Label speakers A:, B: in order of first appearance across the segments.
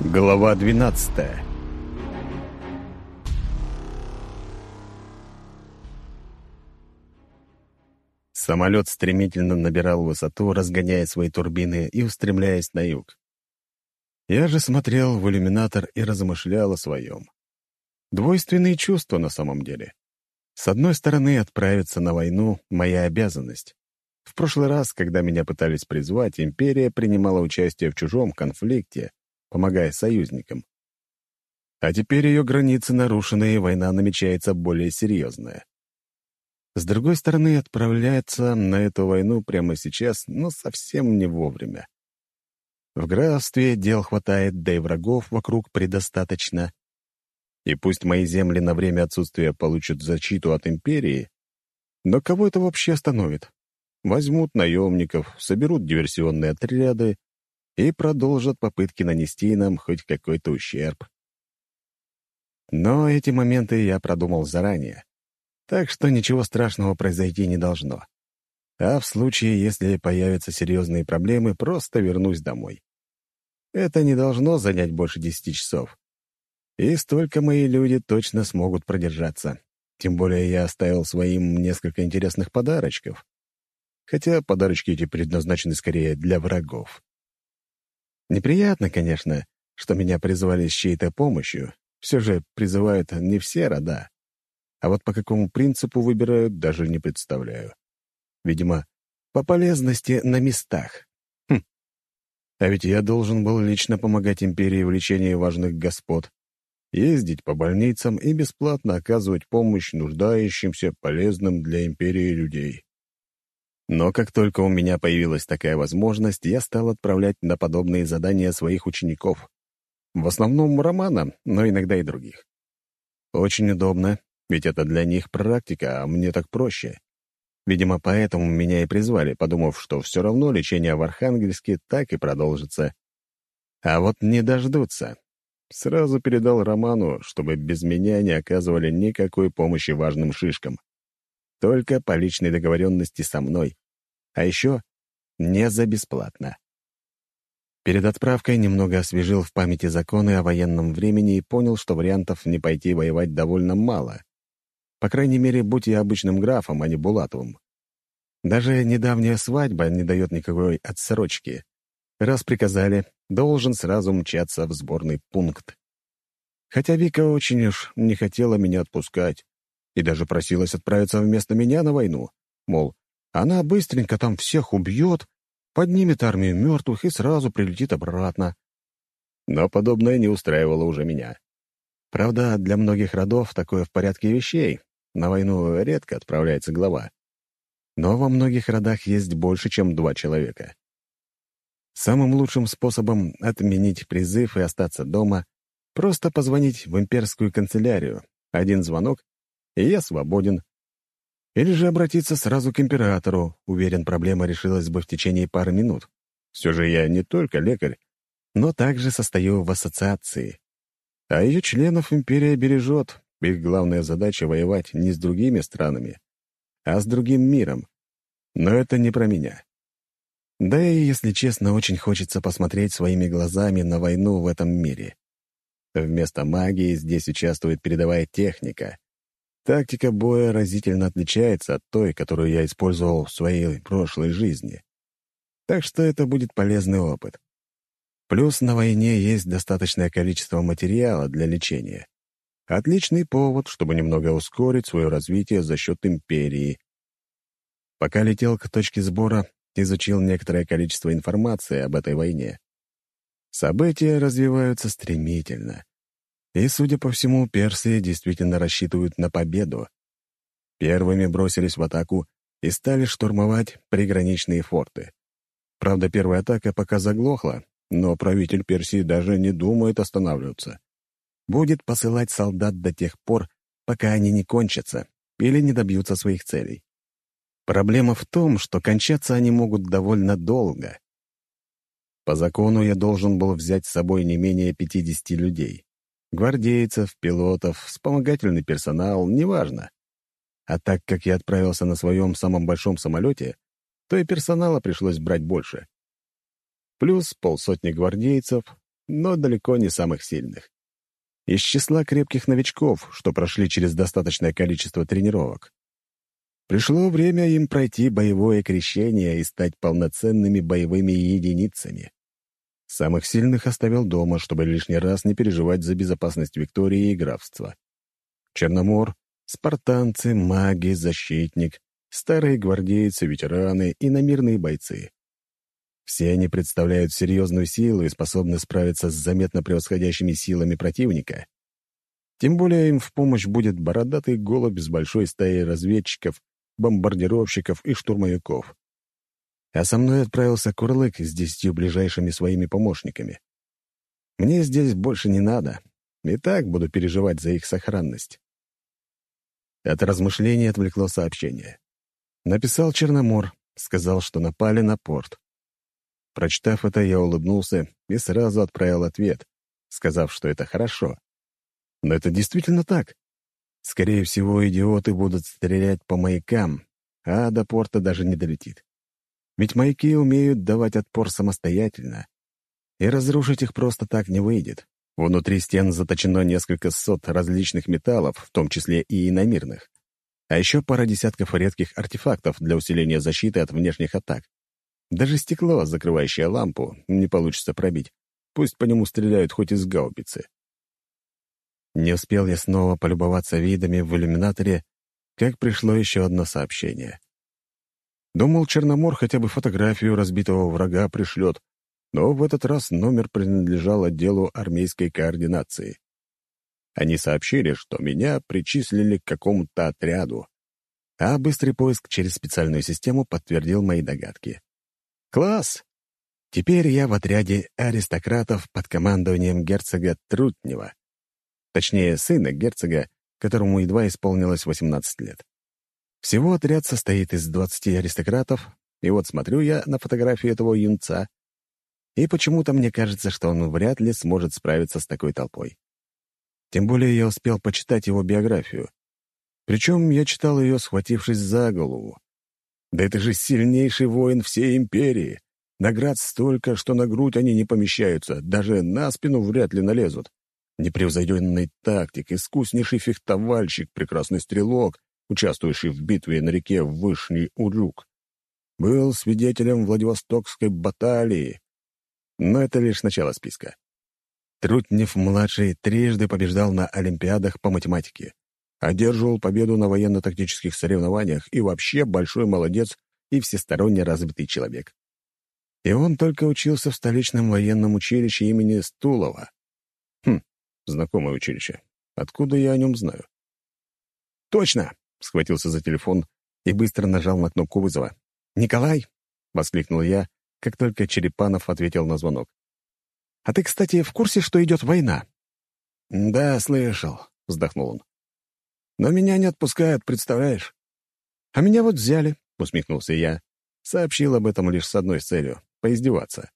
A: Глава 12. Самолет стремительно набирал высоту, разгоняя свои турбины и устремляясь на юг. Я же смотрел в иллюминатор и размышлял о своем. Двойственные чувства на самом деле. С одной стороны, отправиться на войну — моя обязанность. В прошлый раз, когда меня пытались призвать, империя принимала участие в чужом конфликте, помогая союзникам. А теперь ее границы нарушены, и война намечается более серьезная. С другой стороны, отправляться на эту войну прямо сейчас, но совсем не вовремя. В графстве дел хватает, да и врагов вокруг предостаточно. И пусть мои земли на время отсутствия получат защиту от империи, но кого это вообще остановит? Возьмут наемников, соберут диверсионные отряды и продолжат попытки нанести нам хоть какой-то ущерб. Но эти моменты я продумал заранее, так что ничего страшного произойти не должно. А в случае, если появятся серьезные проблемы, просто вернусь домой. Это не должно занять больше 10 часов. И столько мои люди точно смогут продержаться. Тем более я оставил своим несколько интересных подарочков. Хотя подарочки эти предназначены скорее для врагов. Неприятно, конечно, что меня призывали с чьей-то помощью. Все же призывают не все рода. А вот по какому принципу выбирают, даже не представляю. Видимо, по полезности на местах. А ведь я должен был лично помогать империи в лечении важных господ, ездить по больницам и бесплатно оказывать помощь нуждающимся, полезным для империи людей. Но как только у меня появилась такая возможность, я стал отправлять на подобные задания своих учеников. В основном Романа, но иногда и других. Очень удобно, ведь это для них практика, а мне так проще. Видимо, поэтому меня и призвали, подумав, что все равно лечение в Архангельске так и продолжится. А вот не дождутся. Сразу передал Роману, чтобы без меня не оказывали никакой помощи важным шишкам. Только по личной договоренности со мной. А еще не за бесплатно. Перед отправкой немного освежил в памяти законы о военном времени и понял, что вариантов не пойти воевать довольно мало. По крайней мере, будь я обычным графом, а не Булатовым. Даже недавняя свадьба не дает никакой отсрочки. Раз приказали, должен сразу мчаться в сборный пункт. Хотя Вика очень уж не хотела меня отпускать и даже просилась отправиться вместо меня на войну. Мол, она быстренько там всех убьет, поднимет армию мертвых и сразу прилетит обратно. Но подобное не устраивало уже меня. Правда, для многих родов такое в порядке вещей. На войну редко отправляется глава. Но во многих родах есть больше, чем 2 человека. Самым лучшим способом отменить призыв и остаться дома — просто позвонить в имперскую канцелярию. Один звонок, и я свободен. Или же обратиться сразу к императору. Уверен, проблема решилась бы в течение пары минут. Все же я не только лекарь, но также состою в ассоциации. А ее членов империя бережет. Их главная задача — воевать не с другими странами, а с другим миром. Но это не про меня. Да и, если честно, очень хочется посмотреть своими глазами на войну в этом мире. Вместо магии здесь участвует передовая техника. Тактика боя разительно отличается от той, которую я использовал в своей прошлой жизни. Так что это будет полезный опыт. Плюс на войне есть достаточное количество материала для лечения. Отличный повод, чтобы немного ускорить свое развитие за счет империи. Пока летел к точке сбора, изучил некоторое количество информации об этой войне. События развиваются стремительно. И, судя по всему, персы действительно рассчитывают на победу. Первыми бросились в атаку и стали штурмовать приграничные форты. Правда, первая атака пока заглохла, но правитель Персии даже не думает останавливаться. Будет посылать солдат до тех пор, пока они не кончатся или не добьются своих целей. Проблема в том, что кончаться они могут довольно долго. По закону я должен был взять с собой не менее 50 людей. Гвардейцев, пилотов, вспомогательный персонал, неважно. А так как я отправился на своем самом большом самолете, то и персонала пришлось брать больше. Плюс 50 гвардейцев, но далеко не самых сильных. Из числа крепких новичков, что прошли через достаточное количество тренировок. Пришло время им пройти боевое крещение и стать полноценными боевыми единицами. Самых сильных оставил дома, чтобы лишний раз не переживать за безопасность Виктории и графства. Черномор, спартанцы, маги, защитник, старые гвардейцы, ветераны и иномирные бойцы. Все они представляют серьезную силу и способны справиться с заметно превосходящими силами противника. Тем более им в помощь будет бородатый голубь с большой стаей разведчиков, бомбардировщиков и штурмовиков. А со мной отправился Курлык с 10 ближайшими своими помощниками. Мне здесь больше не надо, и так буду переживать за их сохранность. От размышлений отвлекло сообщение. Написал Черномор, сказал, что напали на порт. Прочитав это, я улыбнулся и сразу отправил ответ, сказав, что это хорошо. Но это действительно так. Скорее всего, идиоты будут стрелять по маякам, а до порта даже не долетит. Ведь маяки умеют давать отпор самостоятельно, и разрушить их просто так не выйдет. Внутри стен заточено несколько сот различных металлов, в том числе и иномирных. А еще пара десятков редких артефактов для усиления защиты от внешних атак. Даже стекло, закрывающее лампу, не получится пробить. Пусть по нему стреляют хоть из гаубицы. Не успел я снова полюбоваться видами в иллюминаторе, как пришло еще одно сообщение. Думал, Черномор хотя бы фотографию разбитого врага пришлет, но в этот раз номер принадлежал отделу армейской координации. Они сообщили, что меня причислили к какому-то отряду, а быстрый поиск через специальную систему подтвердил мои догадки. Класс! Теперь я в отряде аристократов под командованием герцога Трутнева. Точнее, сына герцога, которому едва исполнилось 18 лет. Всего отряд состоит из 20 аристократов, и вот смотрю я на фотографию этого юнца, и почему-то мне кажется, что он вряд ли сможет справиться с такой толпой. Тем более я успел почитать его биографию. Причем я читал ее, схватившись за голову. Да это же сильнейший воин всей империи. Наград столько, что на грудь они не помещаются, даже на спину вряд ли налезут. Непревзойденный тактик, искуснейший фехтовальщик, прекрасный стрелок, участвующий в битве на реке Вышний Урюк. Был свидетелем Владивостокской баталии. Но это лишь начало списка. Трутнев-младший трижды побеждал на олимпиадах по математике, одерживал победу на военно-тактических соревнованиях и вообще большой молодец и всесторонне развитый человек. И он только учился в столичном военном училище имени Стулова. Знакомое училище. Откуда я о нем знаю? «Точно!» — схватился за телефон и быстро нажал на кнопку вызова. «Николай!» — воскликнул я, как только Черепанов ответил на звонок. «А ты, кстати, в курсе, что идет война?» «Да, слышал», — вздохнул он. «Но меня не отпускают, представляешь?» «А меня вот взяли», — усмехнулся я. Сообщил об этом лишь с одной целью — поиздеваться.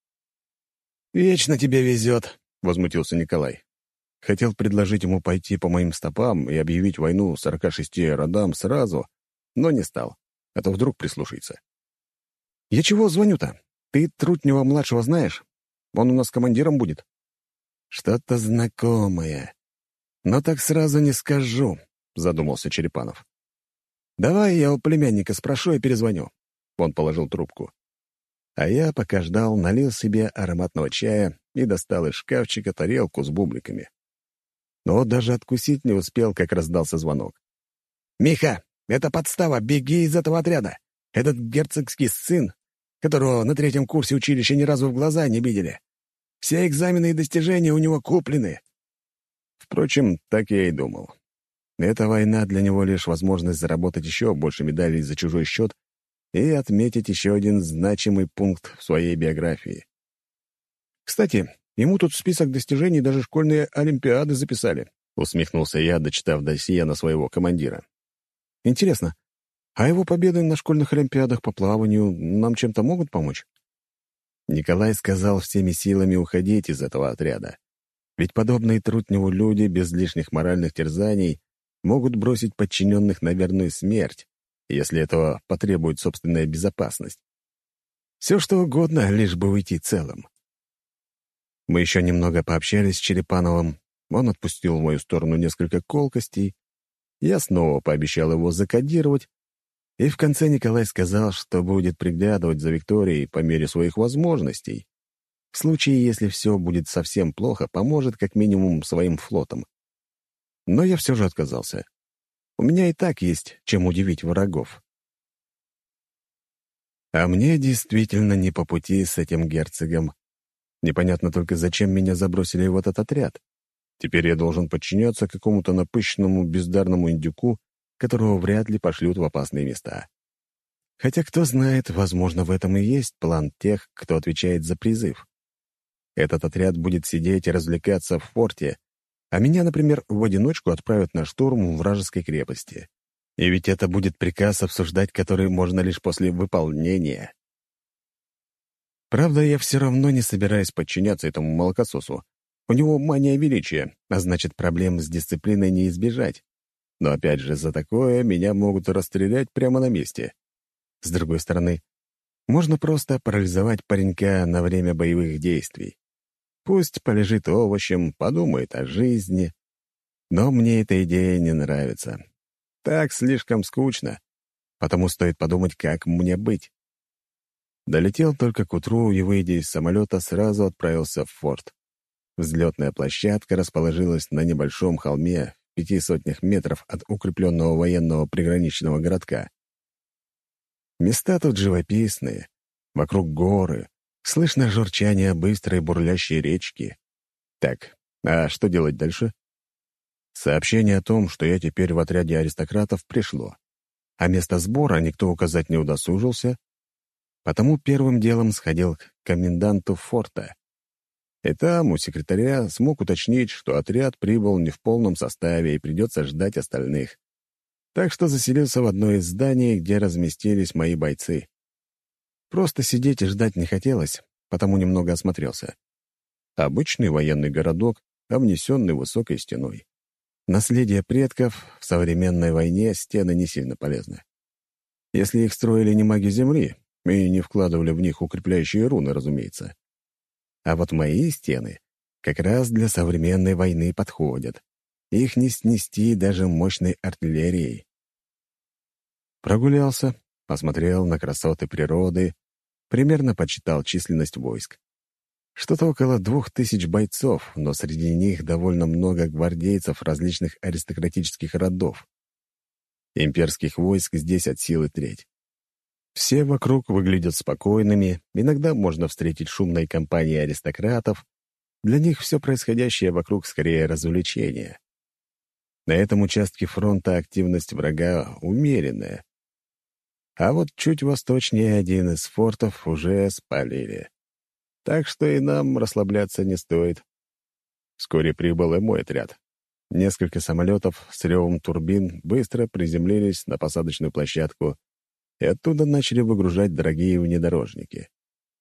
A: «Вечно тебе везет», — возмутился Николай. Хотел предложить ему пойти по моим стопам и объявить войну 46 родам сразу, но не стал, а то вдруг прислушается. «Я чего звоню-то? Ты Трутнева-младшего знаешь? Он у нас командиром будет». «Что-то знакомое. Но так сразу не скажу», — задумался Черепанов. «Давай я у племянника спрошу и перезвоню». Он положил трубку. А я, пока ждал, налил себе ароматного чая и достал из шкафчика тарелку с бубликами. Но даже откусить не успел, как раздался звонок. «Миха, это подстава, беги из этого отряда. Этот герцогский сын, которого на 3-м курсе училища ни разу в глаза не видели. Все экзамены и достижения у него куплены». Впрочем, так я и думал. Эта война для него лишь возможность заработать еще больше медалей за чужой счет и отметить еще один значимый пункт в своей биографии. «Кстати, ему тут в список достижений даже школьные олимпиады записали», — усмехнулся я, дочитав досье на своего командира. «Интересно, а его победы на школьных олимпиадах по плаванию нам чем-то могут помочь?» Николай сказал всеми силами уходить из этого отряда. Ведь подобные Трутневу люди без лишних моральных терзаний могут бросить подчиненных на верную смерть, если этого потребует собственная безопасность. Все что угодно, лишь бы уйти целым. Мы еще немного пообщались с Черепановым, он отпустил в мою сторону несколько колкостей, я снова пообещал его закодировать, и в конце Николай сказал, что будет приглядывать за Викторией по мере своих возможностей. В случае, если все будет совсем плохо, поможет как минимум своим флотом. Но я все же отказался. У меня и так есть чем удивить врагов. А мне действительно не по пути с этим герцогом. Непонятно только, зачем меня забросили в этот отряд. Теперь я должен подчиняться какому-то напыщенному бездарному индюку, которого вряд ли пошлют в опасные места. Хотя, кто знает, возможно, в этом и есть план тех, кто отвечает за призыв. Этот отряд будет сидеть и развлекаться в форте, а меня, например, в одиночку отправят на штурм вражеской крепости. И ведь это будет приказ, обсуждать который можно лишь после выполнения. Правда, я все равно не собираюсь подчиняться этому молокососу. У него мания величия, а значит, проблем с дисциплиной не избежать. Но опять же, за такое меня могут расстрелять прямо на месте. С другой стороны, можно просто парализовать паренька на время боевых действий. Пусть полежит овощем, подумает о жизни. Но мне эта идея не нравится. Так слишком скучно, потому стоит подумать, как мне быть. Долетел только к утру и, выйдя из самолета, сразу отправился в форт. Взлетная площадка расположилась на небольшом холме в 500 метров от укрепленного военного приграничного городка. Места тут живописные, вокруг горы, слышно журчание быстрой бурлящей речки. Так, а что делать дальше? Сообщение о том, что я теперь в отряде аристократов, пришло, а место сбора никто указать не удосужился, потому первым делом сходил к коменданту форта. И там у секретаря смог уточнить, что отряд прибыл не в полном составе и придется ждать остальных. Так что заселился в одно из зданий, где разместились мои бойцы. Просто сидеть и ждать не хотелось, потому немного осмотрелся. Обычный военный городок, обнесенный высокой стеной. Наследие предков, в современной войне стены не сильно полезны. Если их строили не маги Земли и не вкладывали в них укрепляющие руны, разумеется. А вот мои стены как раз для современной войны подходят. Их не снести даже мощной артиллерией. Прогулялся, посмотрел на красоты природы, примерно подсчитал численность войск. Что-то около 2000 бойцов, но среди них довольно много гвардейцев различных аристократических родов. Имперских войск здесь от силы треть. Все вокруг выглядят спокойными, иногда можно встретить шумные компании аристократов. Для них все происходящее вокруг скорее развлечение. На этом участке фронта активность врага умеренная. А вот чуть восточнее один из фортов уже спалили. Так что и нам расслабляться не стоит. Вскоре прибыл и мой отряд. Несколько самолетов с ревом турбин быстро приземлились на посадочную площадку, и оттуда начали выгружать дорогие внедорожники.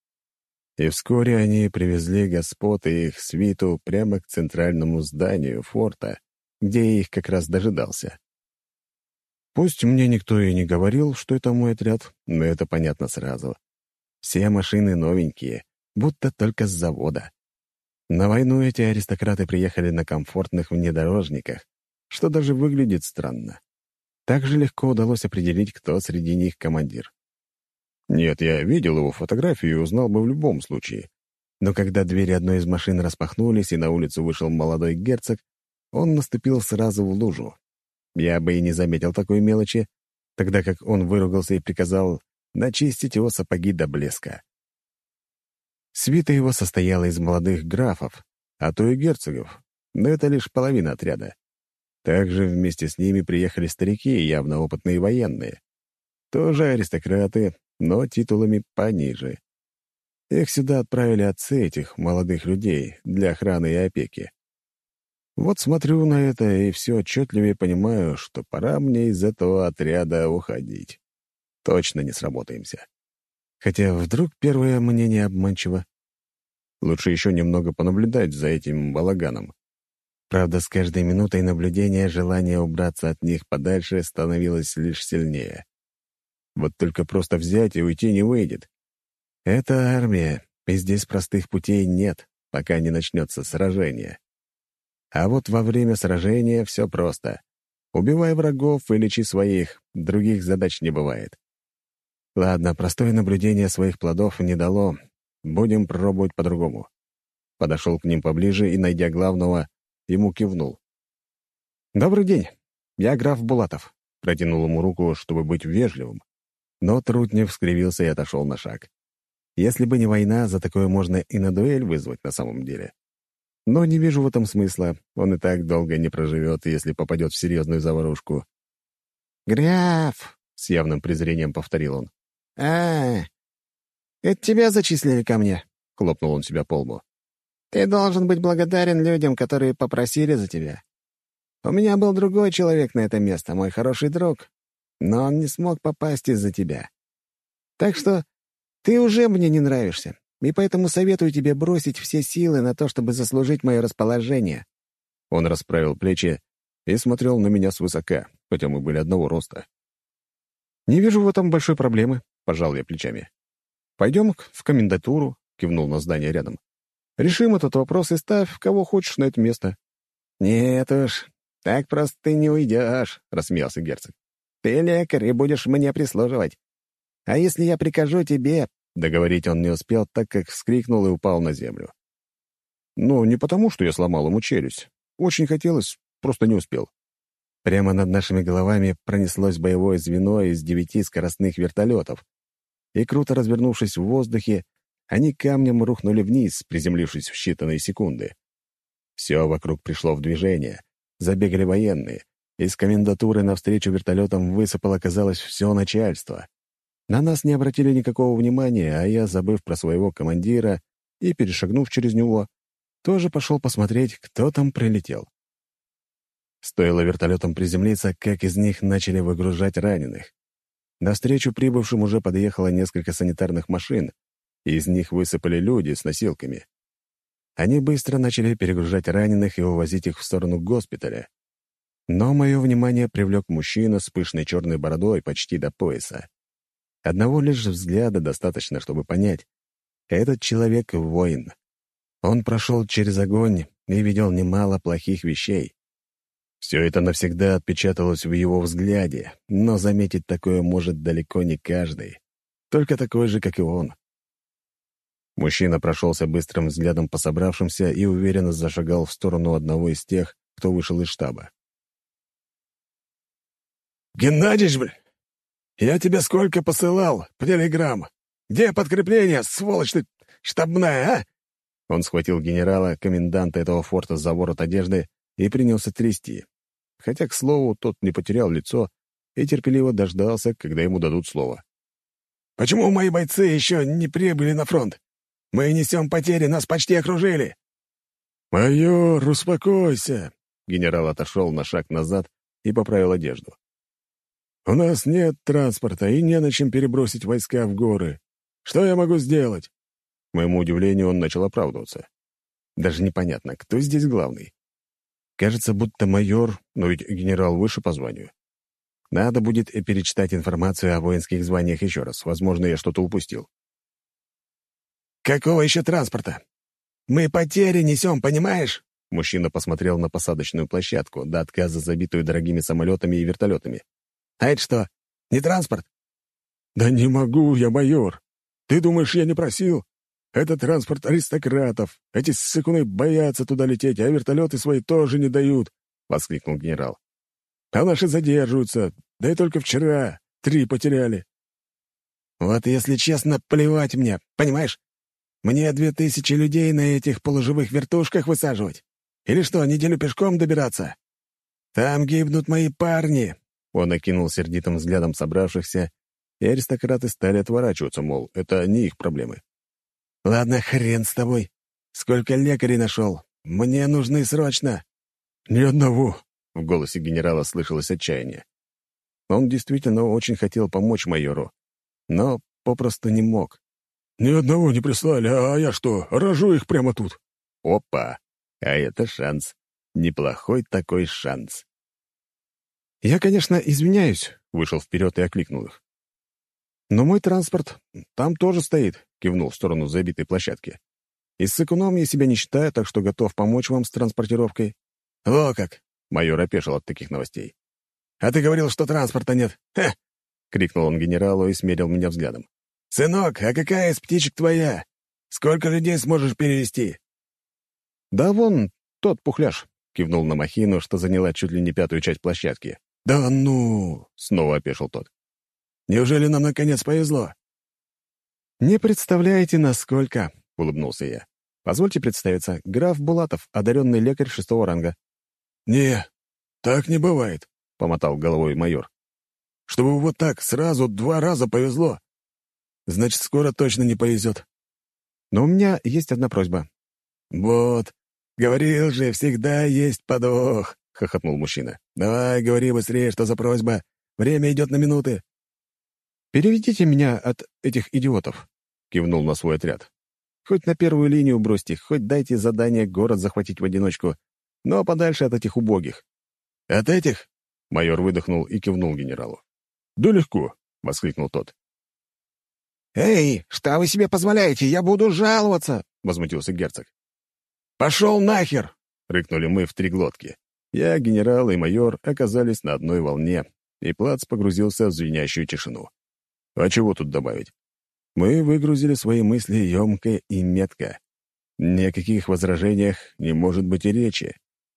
A: И вскоре они привезли господ и их свиту прямо к центральному зданию форта, где я их как раз дожидался. Пусть мне никто и не говорил, что это мой отряд, но это понятно сразу. Все машины новенькие, будто только с завода. На войну эти аристократы приехали на комфортных внедорожниках, что даже выглядит странно. Также легко удалось определить, кто среди них командир. Нет, я видел его фотографию и узнал бы в любом случае. Но когда двери одной из машин распахнулись и на улицу вышел молодой герцог, он наступил сразу в лужу. Я бы и не заметил такой мелочи, тогда как он выругался и приказал начистить его сапоги до блеска. Свита его состояла из молодых графов, а то и герцогов, но это лишь половина отряда. Также вместе с ними приехали старики, явно опытные военные. Тоже аристократы, но титулами пониже. Их сюда отправили отцы этих молодых людей для охраны и опеки. Вот смотрю на это и все отчетливее понимаю, что пора мне из этого отряда уходить. Точно не сработаемся. Хотя вдруг первое мнение обманчиво. Лучше еще немного понаблюдать за этим балаганом. Правда, с каждой минутой наблюдения желание убраться от них подальше становилось лишь сильнее. Вот только просто взять и уйти не выйдет. Это армия, и здесь простых путей нет. пока не начнется сражение. А вот во время сражения все просто. Убивай врагов и лечи своих, других задач не бывает. Ладно, простое наблюдение своих плодов не дало. Будем пробовать по-другому. Подошел к ним поближе и, найдя главного, ему кивнул. «Добрый день. Я граф Булатов». Протянул ему руку, чтобы быть вежливым. Но Трутнев скривился и отошел на шаг. Если бы не война, за такое можно и на дуэль вызвать на самом деле. Но не вижу в этом смысла. Он и так долго не проживет, если попадет в серьезную заварушку. «Граф!» — с явным презрением повторил он. Это тебя зачислили ко мне?» — хлопнул он себя по лбу. «Ты должен быть благодарен людям, которые попросили за тебя. У меня был другой человек на это место, мой хороший друг, но он не смог попасть из-за тебя. Так что ты уже мне не нравишься, и поэтому советую тебе бросить все силы на то, чтобы заслужить мое расположение». Он расправил плечи и смотрел на меня свысока, хотя мы были одного роста. «Не вижу в этом большой проблемы», — пожал я плечами. «Пойдем в комендатуру», — кивнул на здание рядом. «Решим этот вопрос и ставь, кого хочешь на это место». «Нет уж, так просто ты не уйдешь», — рассмеялся герцог. «Ты лекарь и будешь мне прислуживать. А если я прикажу тебе...» Договорить он не успел, так как вскрикнул и упал на землю. Ну, не потому, что я сломал ему челюсть. Очень хотелось, просто не успел. Прямо над нашими головами пронеслось боевое звено из 9 скоростных вертолетов, и, круто развернувшись в воздухе, они камнем рухнули вниз, приземлившись в считанные секунды. Все вокруг пришло в движение. Забегали военные. Из комендатуры навстречу вертолетам высыпало, казалось, все начальство. На нас не обратили никакого внимания, а я, забыв про своего командира и перешагнув через него, тоже пошел посмотреть, кто там прилетел. Стоило вертолетам приземлиться, как из них начали выгружать раненых. Навстречу прибывшим уже подъехало несколько санитарных машин, и из них высыпали люди с носилками. Они быстро начали перегружать раненых и увозить их в сторону госпиталя. Но мое внимание привлек мужчина с пышной черной бородой почти до пояса. Одного лишь взгляда достаточно, чтобы понять. Этот человек — воин. Он прошел через огонь и видел немало плохих вещей. Все это навсегда отпечаталось в его взгляде, но заметить такое может далеко не каждый. Только такой же, как и он. Мужчина прошелся быстрым взглядом по собравшимся и уверенно зашагал в сторону одного из тех, кто вышел из штаба. «Геннадьевич, я тебе сколько посылал по телеграмм? Где подкрепление, сволочь ты штабная, а?» Он схватил генерала, коменданта этого форта, за ворот одежды и принялся трясти. Хотя, к слову, тот не потерял лицо и терпеливо дождался, когда ему дадут слово. «Почему мои бойцы еще не прибыли на фронт? Мы несем потери, нас почти окружили!» «Майор, успокойся!» Генерал отошел на шаг назад и поправил одежду. «У нас нет транспорта и не на чем перебросить войска в горы. Что я могу сделать?» К моему удивлению, он начал оправдываться. Даже непонятно, кто здесь главный. Кажется, будто майор, но ведь генерал выше по званию. Надо будет и перечитать информацию о воинских званиях еще раз. Возможно, я что-то упустил. «Какого еще транспорта? Мы потери несем, понимаешь?» Мужчина посмотрел на посадочную площадку, до отказа забитую дорогими самолетами и вертолетами. «А это что, не транспорт?» «Да не могу я, майор. Ты думаешь, я не просил? Это транспорт аристократов. Эти ссыкуны боятся туда лететь, а вертолеты свои тоже не дают», — воскликнул генерал. «А наши задерживаются. Да и только вчера 3 потеряли». «Вот если честно, плевать мне, понимаешь? Мне 2000 людей на этих полуживых вертушках высаживать? Или что, неделю пешком добираться? Там гибнут мои парни!» Он окинул сердитым взглядом собравшихся, и аристократы стали отворачиваться, мол, это не их проблемы. «Ладно, хрен с тобой. Сколько лекарей нашел? Мне нужны срочно!» «Ни одного!» — в голосе генерала слышалось отчаяние. Он действительно очень хотел помочь майору, но попросту не мог. «Ни одного не прислали, а я что, рожу их прямо тут?» Опа! А это шанс. Неплохой такой шанс. «Я, конечно, извиняюсь», — вышел вперед и окликнул их. «Но мой транспорт там тоже стоит», — кивнул в сторону забитой площадки. Из с экономии себя не считаю, так что готов помочь вам с транспортировкой». «О как!» — майор опешил от таких новостей. «А ты говорил, что транспорта нет. Ха!» — крикнул он генералу и смерил меня взглядом. «Сынок, а какая из птичек твоя? Сколько людей сможешь перевести?» «Да вон тот пухляж», — кивнул на махину, что заняла чуть ли не пятую часть площадки. «Да ну!» — снова опешил тот. «Неужели нам наконец повезло?» «Не представляете, насколько», — улыбнулся я. «Позвольте представиться, граф Булатов, одаренный лекарь 6-го ранга». «Не, так не бывает», — помотал головой майор. «Чтобы вот так сразу 2 раза повезло. Значит, скоро точно не повезет». «Но у меня есть одна просьба». «Вот, говорил же, всегда есть подвох», — хохотнул мужчина. «Давай, говори быстрее, что за просьба. Время идет на минуты». «Переведите меня от этих идиотов», — кивнул на свой отряд. «Хоть на первую линию бросьте, хоть дайте задание город захватить в одиночку, но подальше от этих убогих». «От этих?» — майор выдохнул и кивнул генералу. «Да легко», — воскликнул тот. «Эй, что вы себе позволяете? Я буду жаловаться!» — возмутился герцог. «Пошел нахер!» — рыкнули мы в 3 глотки. Я, генерал и майор оказались на одной волне, и плац погрузился в звенящую тишину. А чего тут добавить? Мы выгрузили свои мысли емко и метко. Ни о каких возражениях не может быть и речи.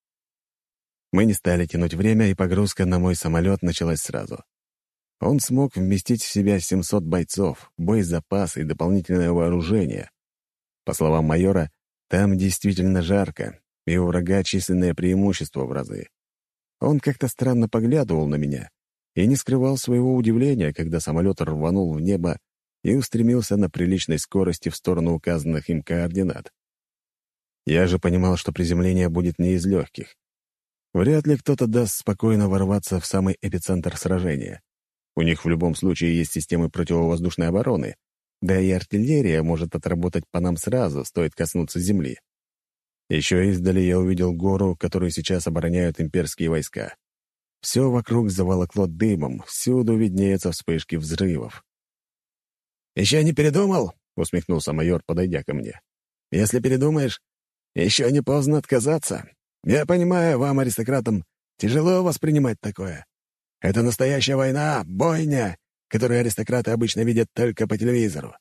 A: Мы не стали тянуть время, и погрузка на мой самолет началась сразу. Он смог вместить в себя 700 бойцов, боезапас и дополнительное вооружение. По словам майора, там действительно жарко, и у врага численное преимущество в разы. Он как-то странно поглядывал на меня и не скрывал своего удивления, когда самолет рванул в небо и устремился на приличной скорости в сторону указанных им координат. Я же понимал, что приземление будет не из легких. Вряд ли кто-то даст спокойно ворваться в самый эпицентр сражения. У них в любом случае есть системы противовоздушной обороны, да и артиллерия может отработать по нам сразу, стоит коснуться земли. Еще издали я увидел гору, которую сейчас обороняют имперские войска. Все вокруг заволокло дымом, всюду виднеются вспышки взрывов. «Еще не передумал?» — усмехнулся майор, подойдя ко мне. «Если передумаешь, еще не поздно отказаться. Я понимаю, вам, аристократам, тяжело воспринимать такое. Это настоящая война, бойня, которую аристократы обычно видят только по телевизору».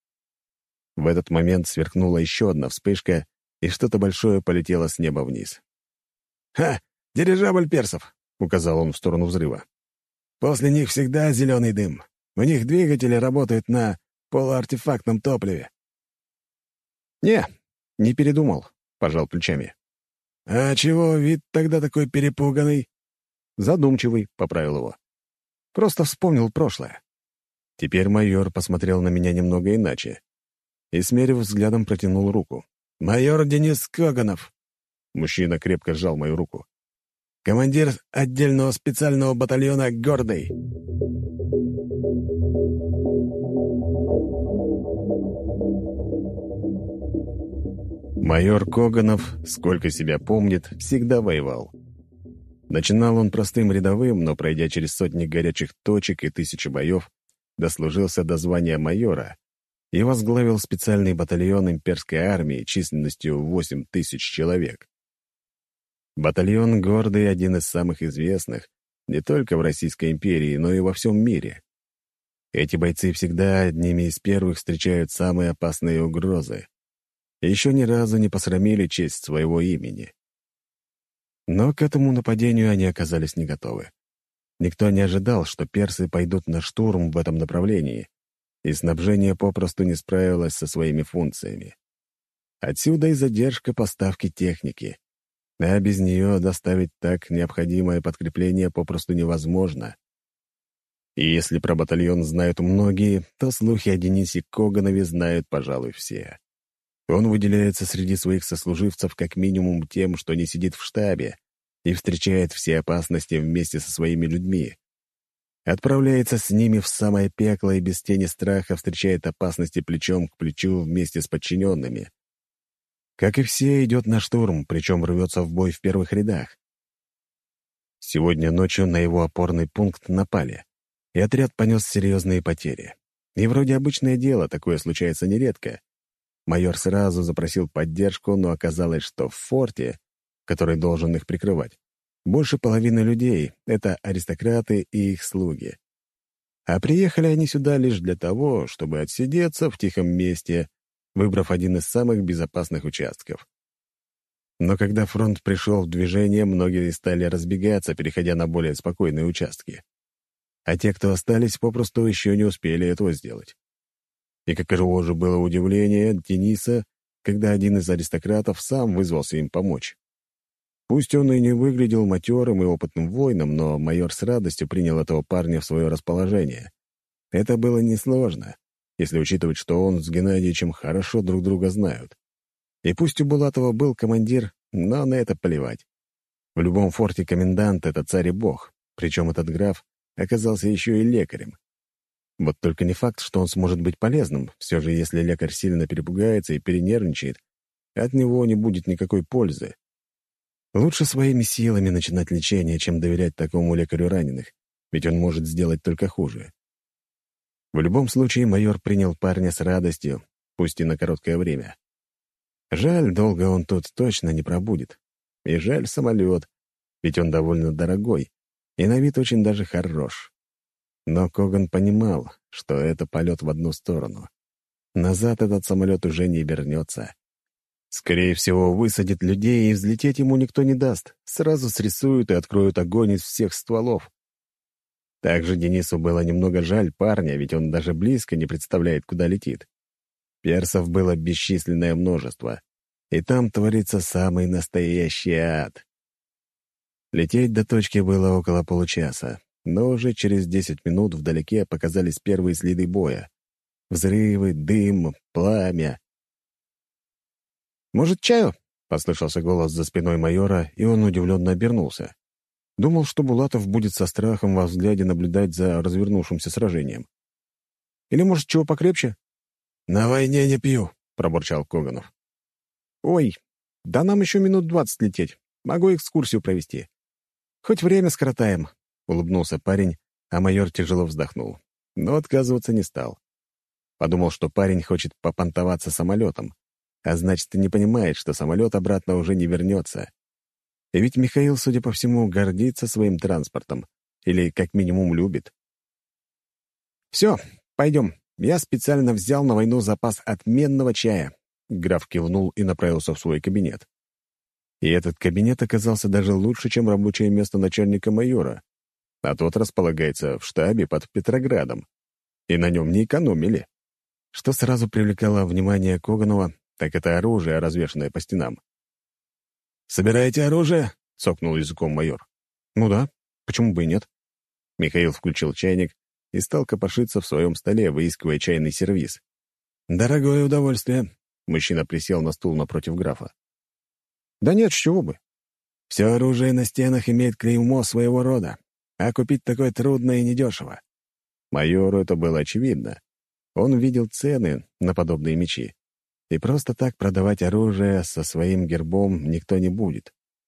A: В этот момент сверкнула еще одна вспышка, и что-то большое полетело с неба вниз. «Ха! Дирижабль персов!» — указал он в сторону взрыва. «После них всегда зеленый дым. У них двигатели работают на полуартефактном топливе». «Не передумал», — пожал плечами. «А чего вид тогда такой перепуганный?» «Задумчивый», — поправил его. «Просто вспомнил прошлое». Теперь майор посмотрел на меня немного иначе и, смерив взглядом, протянул руку. «Майор Денис Коганов». Мужчина крепко сжал мою руку. «Командир отдельного специального батальона «Гордый». Майор Коганов, сколько себя помнит, всегда воевал. Начинал он простым рядовым, но, пройдя через сотни горячих точек и тысячи боев, дослужился до звания майора и возглавил специальный батальон имперской армии численностью 8000 человек. Батальон «Гордый» — один из самых известных не только в Российской империи, но и во всем мире. Эти бойцы всегда одними из первых встречают самые опасные угрозы. И еще ни разу не посрамили честь своего имени. Но к этому нападению они оказались не готовы. Никто не ожидал, что персы пойдут на штурм в этом направлении, и снабжение попросту не справилось со своими функциями. Отсюда и задержка поставки техники. А без нее доставить так необходимое подкрепление попросту невозможно. И если про батальон знают многие, то слухи о Денисе Коганове знают, пожалуй, все. Он выделяется среди своих сослуживцев как минимум тем, что не сидит в штабе и встречает все опасности вместе со своими людьми. Отправляется с ними в самое пекло и без тени страха встречает опасности плечом к плечу вместе с подчиненными. Как и все, идет на штурм, причем рвется в бой в первых рядах. Сегодня ночью на его опорный пункт напали, и отряд понес серьезные потери. И вроде обычное дело, такое случается нередко. Майор сразу запросил поддержку, но оказалось, что в форте, который должен их прикрывать, больше половины людей — это аристократы и их слуги. А приехали они сюда лишь для того, чтобы отсидеться в тихом месте, выбрав один из самых безопасных участков. Но когда фронт пришел в движение, многие стали разбегаться, переходя на более спокойные участки. А те, кто остались, попросту еще не успели этого сделать. И каково же было удивление Дениса, когда один из аристократов сам вызвался им помочь. Пусть он и не выглядел матерым и опытным воином, но майор с радостью принял этого парня в свое расположение. Это было несложно, если учитывать, что он с Геннадиевичем хорошо друг друга знают. И пусть у Булатова был командир, но на это плевать. В любом форте комендант — это царь и бог, причем этот граф оказался еще и лекарем. Вот только не факт, что он сможет быть полезным. Все же, если лекарь сильно перепугается и перенервничает, от него не будет никакой пользы. Лучше своими силами начинать лечение, чем доверять такому лекарю раненых, ведь он может сделать только хуже. В любом случае, майор принял парня с радостью, пусть и на короткое время. Жаль, долго он тут точно не пробудет. И жаль самолет, ведь он довольно дорогой, и на вид очень даже хорош. Но Коган понимал, что это полет в одну сторону. Назад этот самолет уже не вернется. Скорее всего, высадит людей, и взлететь ему никто не даст. Сразу срисуют и откроют огонь из всех стволов. Также Денису было немного жаль парня, ведь он даже близко не представляет, куда летит. Персов было бесчисленное множество, и там творится самый настоящий ад. Лететь до точки было около получаса, но уже через 10 минут вдалеке показались первые следы боя. Взрывы, дым, пламя. «Может, чаю?» — послышался голос за спиной майора, и он удивленно обернулся. Думал, что Булатов будет со страхом во взгляде наблюдать за развернувшимся сражением. «Или, может, чего покрепче?» «На войне не пью», — пробурчал Коганов. «Ой, да нам еще минут 20 лететь. Могу экскурсию провести. Хоть время скоротаем», — улыбнулся парень, а майор тяжело вздохнул. Но отказываться не стал. Подумал, что парень хочет попонтоваться самолетом, а значит, и не понимает, что самолет обратно уже не вернется. И ведь Михаил, судя по всему, гордится своим транспортом, или как минимум любит. «Все, пойдем. Я специально взял на войну запас отменного чая». Граф кивнул и направился в свой кабинет. И этот кабинет оказался даже лучше, чем рабочее место начальника майора, а тот располагается в штабе под Петроградом, и на нем не экономили. Что сразу привлекало внимание Коганова, так это оружие, развешанное по стенам. «Собираете оружие?» — цокнул языком майор. «Ну да, почему бы и нет?» Михаил включил чайник и стал копошиться в своем столе, выискивая чайный сервиз. «Дорогое удовольствие», — мужчина присел на стул напротив графа. «Да нет, с чего бы. Все оружие на стенах имеет клеймо своего рода, а купить такое трудно и недешево». Майору это было очевидно. Он видел цены на подобные мечи, и просто так продавать оружие со своим гербом никто не будет.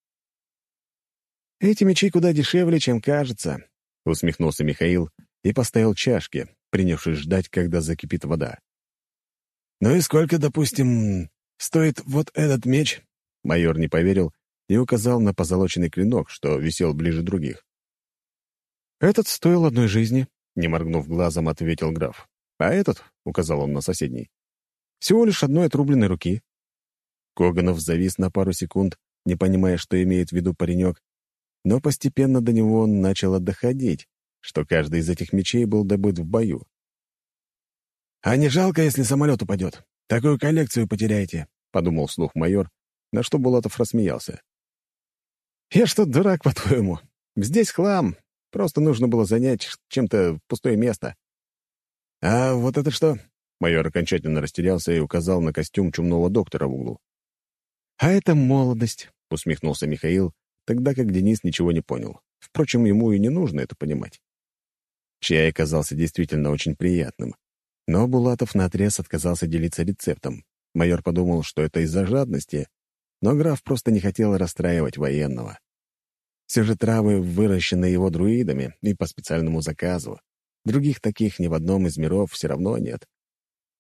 A: «Эти мечи куда дешевле, чем кажется», — усмехнулся Михаил и поставил чашки, принявшись ждать, когда закипит вода. «Ну и сколько, допустим, стоит вот этот меч?» Майор не поверил и указал на позолоченный клинок, что висел ближе других. «Этот стоил одной жизни», — не моргнув глазом, ответил граф. «А этот», — указал он на соседний, — «всего лишь одной отрубленной руки». Коганов завис на пару секунд, не понимая, что имеет в виду паренек, но постепенно до него начало доходить, что каждый из этих мечей был добыт в бою. «А не жалко, если самолет упадет? Такую коллекцию потеряете», — подумал вслух майор, на что Булатов рассмеялся. «Я что, дурак, по-твоему? Здесь хлам. Просто нужно было занять чем-то пустое место». «А вот это что?» Майор окончательно растерялся и указал на костюм чумного доктора в углу. «А это молодость», — усмехнулся Михаил, тогда как Денис ничего не понял. Впрочем, ему и не нужно это понимать. Чай оказался действительно очень приятным, но Булатов наотрез отказался делиться рецептом. Майор подумал, что это из-за жадности, но граф просто не хотел расстраивать военного. Все же травы выращены его друидами и по специальному заказу. Других таких ни в одном из миров все равно нет.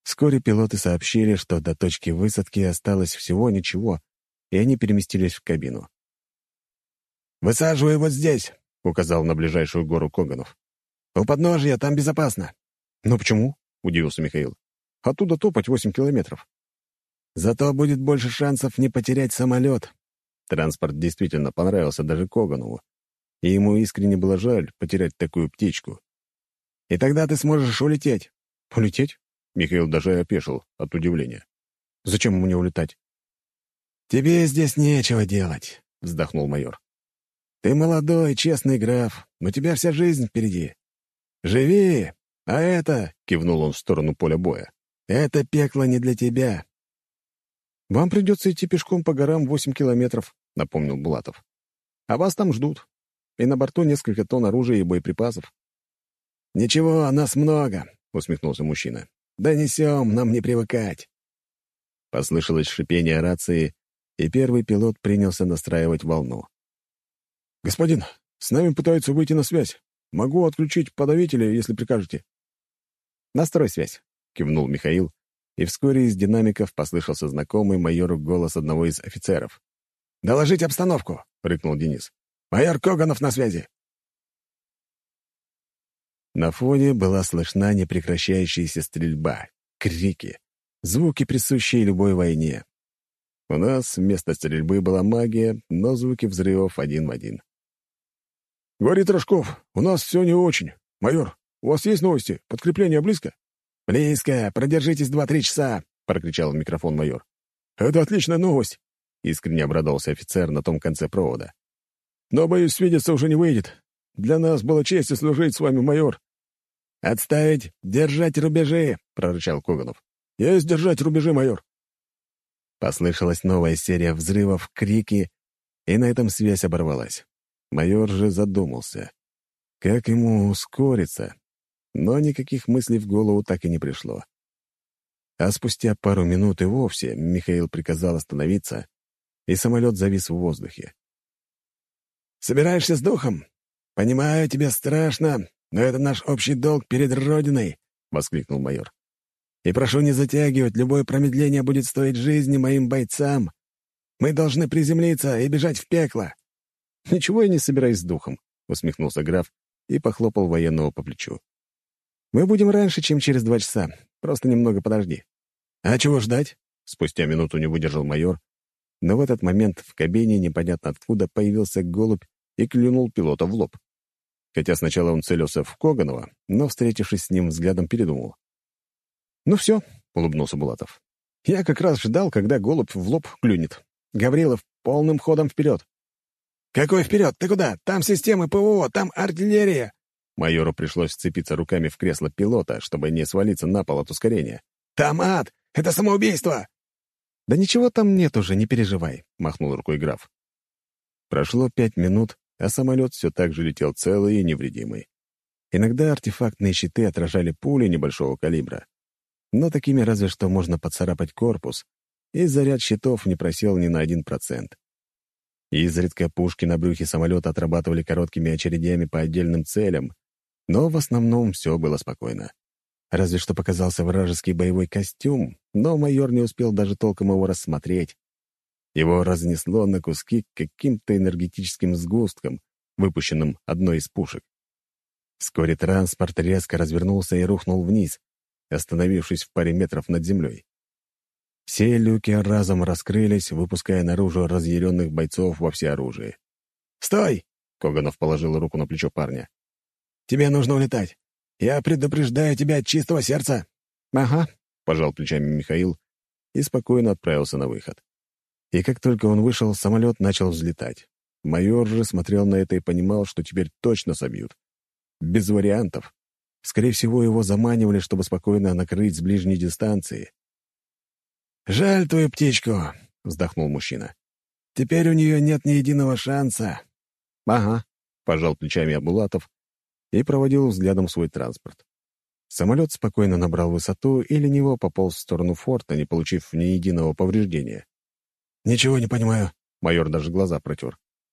A: Вскоре пилоты сообщили, что до точки высадки осталось всего ничего, и они переместились в кабину. «Высаживай вот здесь», — указал на ближайшую гору Коганов. «У подножия там безопасно». «Но почему?» — удивился Михаил. «Оттуда топать 8 километров». «Зато будет больше шансов не потерять самолет». Транспорт действительно понравился даже Коганову, и ему искренне было жаль потерять такую птичку. «И тогда ты сможешь улететь». «Улететь?» — Михаил даже опешил от удивления. «Зачем мне улетать?» «Тебе здесь нечего делать», — вздохнул майор. «Ты молодой, честный граф, но у тебя вся жизнь впереди. Живи, а это...» — кивнул он в сторону поля боя. «Это пекло не для тебя». «Вам придется идти пешком по горам 8 километров», — напомнил Булатов. «А вас там ждут. И на борту несколько тонн оружия и боеприпасов». «Ничего, нас много», — усмехнулся мужчина. «Донесем, нам не привыкать». Послышалось шипение рации, и первый пилот принялся настраивать волну. «Господин, с нами пытаются выйти на связь. Могу отключить подавители, если прикажете». «Настрой связь», — кивнул Михаил, и вскоре из динамиков послышался знакомый майору голос одного из офицеров. «Доложить обстановку!» — рыкнул Денис. «Майор Коганов на связи!» На фоне была слышна непрекращающаяся стрельба, крики, звуки, присущие любой войне. У нас вместо стрельбы была магия, но звуки взрывов один в один. «Говорит Рожков, у нас все не очень. Майор, у вас есть новости? Подкрепление близко?» «Близко. Продержитесь 2-3 часа», — прокричал в микрофон майор. «Это отличная новость», — искренне обрадовался офицер на том конце провода. «Но, боюсь, свидеться уже не выйдет. Для нас было честью служить с вами, майор». «Отставить! Держать рубежи!» — прорычал Коганов. «Есть держать рубежи, майор!» Послышалась новая серия взрывов, крики, и на этом связь оборвалась. Майор же задумался. Как ему ускориться? Но никаких мыслей в голову так и не пришло. А спустя пару минут и вовсе Михаил приказал остановиться, и самолет завис в воздухе. «Собираешься с духом? Понимаю, тебе страшно, но это наш общий долг перед Родиной», — воскликнул майор. «И прошу не затягивать, любое промедление будет стоить жизни моим бойцам. Мы должны приземлиться и бежать в пекло». «Ничего я не собираюсь с духом», — усмехнулся граф и похлопал военного по плечу. «Мы будем раньше, чем через 2 часа. Просто немного подожди». «А чего ждать?» — спустя минуту не выдержал майор, но в этот момент в кабине непонятно откуда появился голубь и клюнул пилота в лоб. Хотя сначала он целился в Коганова, но, встретившись с ним взглядом, передумал. «Ну все», — улыбнулся Булатов. «Я как раз ждал, когда голубь в лоб клюнет. Гаврилов, полным ходом вперед!» «Какой вперед? Ты куда? Там системы ПВО, там артиллерия!» Майору пришлось вцепиться руками в кресло пилота, чтобы не свалиться на пол от ускорения. «Там ад! Это самоубийство!» «Да ничего там нет уже, не переживай», — махнул рукой граф. Прошло 5 минут, а самолет все так же летел целый и невредимый. Иногда артефактные щиты отражали пули небольшого калибра, но такими разве что можно поцарапать корпус, и заряд щитов не просел ни на 1%. Изредка пушки на брюхе самолета отрабатывали короткими очередями по отдельным целям, но в основном все было спокойно. Разве что показался вражеский боевой костюм, но майор не успел даже толком его рассмотреть. Его разнесло на куски каким-то энергетическим сгустком, выпущенным одной из пушек. Вскоре транспорт резко развернулся и рухнул вниз, остановившись в паре метров над землей. Все люки разом раскрылись, выпуская наружу разъяренных бойцов во всеоружии. «Стой!» — Коганов положил руку на плечо парня. «Тебе нужно улетать. Я предупреждаю тебя от чистого сердца». «Ага», — пожал плечами Михаил и спокойно отправился на выход. И как только он вышел, самолет начал взлетать. Майор же смотрел на это и понимал, что теперь точно собьют. Без вариантов. Скорее всего, его заманивали, чтобы спокойно накрыть с ближней дистанции. «Жаль твою птичку», — вздохнул мужчина. «Теперь у нее нет ни единого шанса». «Ага», — пожал плечами Абулатов и проводил взглядом свой транспорт. Самолет спокойно набрал высоту и лениво пополз в сторону форта, не получив ни единого повреждения. «Ничего не понимаю», — майор даже глаза протер.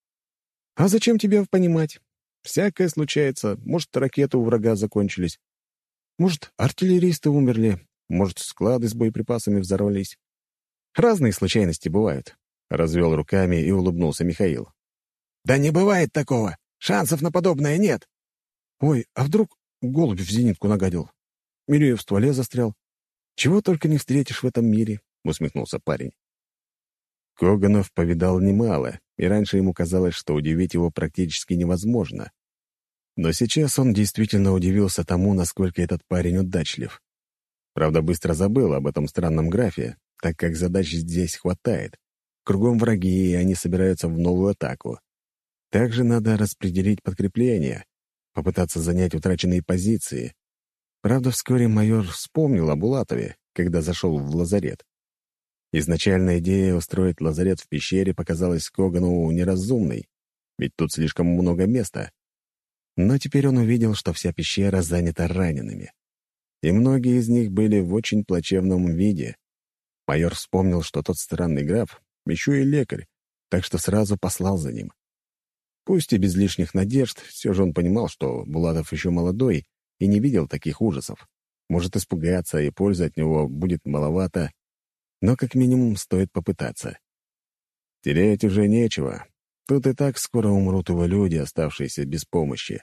A: «А зачем тебе понимать? Всякое случается. Может, ракеты у врага закончились. Может, артиллеристы умерли. Может, склады с боеприпасами взорвались. Разные случайности бывают. Развел руками и улыбнулся Михаил. «Да не бывает такого! Шансов на подобное нет!» «Ой, а вдруг голубь в зенитку нагадил? Или в стволе застрял? Чего только не встретишь в этом мире», — усмехнулся парень. Коганов повидал немало, и раньше ему казалось, что удивить его практически невозможно. Но сейчас он действительно удивился тому, насколько этот парень удачлив. Правда, быстро забыл об этом странном графе, так как задач здесь хватает. Кругом враги, и они собираются в новую атаку. Также надо распределить подкрепления, попытаться занять утраченные позиции. Правда, вскоре майор вспомнил о Булатове, когда зашел в лазарет. Изначальная идея устроить лазарет в пещере показалась Коганову неразумной, ведь тут слишком много места. Но теперь он увидел, что вся пещера занята ранеными. И многие из них были в очень плачевном виде. Майор вспомнил, что тот странный граф еще и лекарь, так что сразу послал за ним. Пусть и без лишних надежд, все же он понимал, что Булатов еще молодой и не видел таких ужасов. Может испугаться, и пользы от него будет маловато, но как минимум стоит попытаться. Терять уже нечего. Тут и так скоро умрут его люди, оставшиеся без помощи.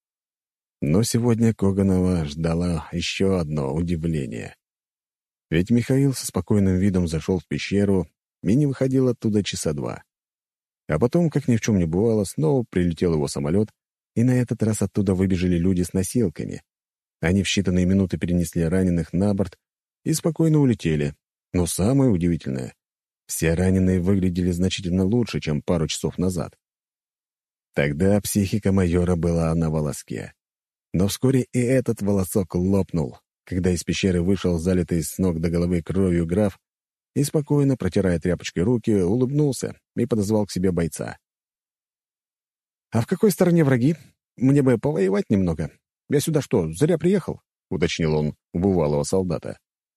A: Но сегодня Коганова ждало еще одно удивление. Ведь Михаил со спокойным видом зашел в пещеру и не выходил оттуда часа два. А потом, как ни в чем не бывало, снова прилетел его самолет, и на этот раз оттуда выбежали люди с носилками. Они в считанные минуты перенесли раненых на борт и спокойно улетели. Но самое удивительное — все раненые выглядели значительно лучше, чем пару часов назад. Тогда психика майора была на волоске. Но вскоре и этот волосок лопнул, когда из пещеры вышел залитый с ног до головы кровью граф и, спокойно протирая тряпочкой руки, улыбнулся и подозвал к себе бойца. «А в какой стороне враги? Мне бы повоевать немного. Я сюда что, зря приехал?» — уточнил он у бывалого солдата.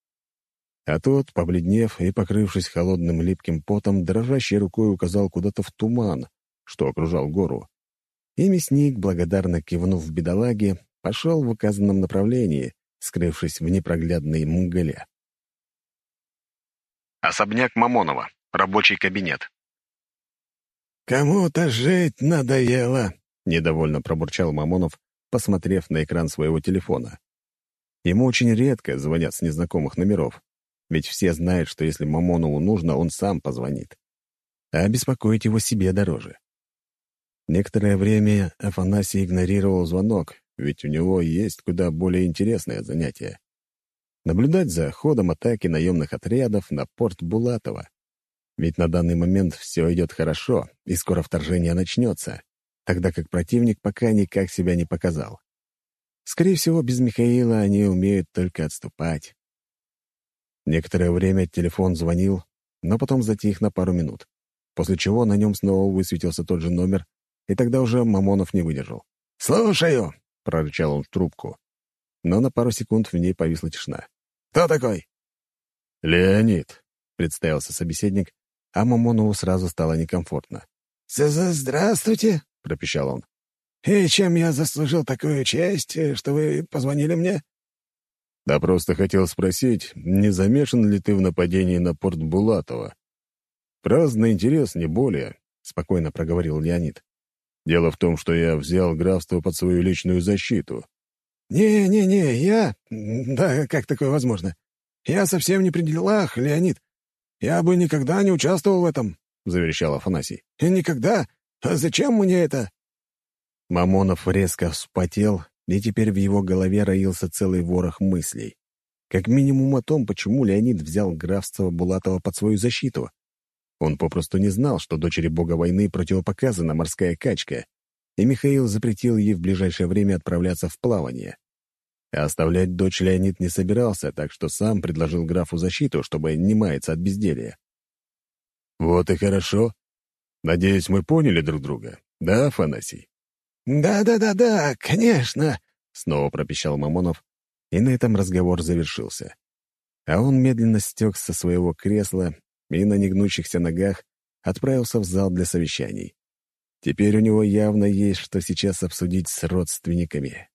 A: А тот, побледнев и покрывшись холодным липким потом, дрожащей рукой указал куда-то в туман, что окружал гору. И мясник, благодарно кивнув бедолаге, пошел в указанном направлении, скрывшись в непроглядной мгле. Особняк Мамонова. Рабочий кабинет.
B: «Кому-то жить надоело»,
A: — недовольно пробурчал Мамонов, посмотрев на экран своего телефона. Ему очень редко звонят с незнакомых номеров, ведь все знают, что если Мамонову нужно, он сам позвонит. А беспокоить его себе дороже. Некоторое время Афанасий игнорировал звонок, ведь у него есть куда более интересное занятие — наблюдать за ходом атаки наемных отрядов на порт Булатова. Ведь на данный момент все идет хорошо, и скоро вторжение начнется, тогда как противник пока никак себя не показал. Скорее всего, без Михаила они умеют только отступать. Некоторое время телефон звонил, но потом затих на пару минут, после чего на нем снова высветился тот же номер, и тогда уже Мамонов не выдержал.
B: «Слушаю»,
A: — прорычал он в трубку. Но на пару секунд в ней повисла тишина.
B: «Кто такой?»
A: «Леонид», — представился собеседник, а Мамонову сразу стало некомфортно.
B: «Здравствуйте», — пропищал он. «И чем я заслужил такую честь, что вы позвонили мне?»
A: «Да просто хотел спросить, не замешан ли ты в нападении на порт Булатова? Праздный интерес, не более», — спокойно проговорил Леонид. «Дело в том, что я взял графство под свою личную защиту».
B: «Не-не-не, я... Да как такое возможно? Я совсем не при делах, Леонид. Я бы никогда не участвовал в этом», — заверещал Афанасий. «Никогда? А зачем мне это?»
A: Мамонов резко вспотел, и теперь в его голове роился целый ворох мыслей. Как минимум о том, почему Леонид взял графство Булатова под свою защиту. Он попросту не знал, что дочери бога войны противопоказана морская качка, и Михаил запретил ей в ближайшее время отправляться в плавание. А оставлять дочь Леонид не собирался, так что сам предложил графу защиту, чтобы не маяться от безделья. «Вот и хорошо. Надеюсь, мы поняли друг друга, да, Афанасий?»
B: «Да-да-да-да, конечно»,
A: — снова пропищал Мамонов, и на этом разговор завершился. А он медленно стек со своего кресла и на негнущихся ногах отправился в зал для совещаний. Теперь у него явно есть что сейчас обсудить с родственниками.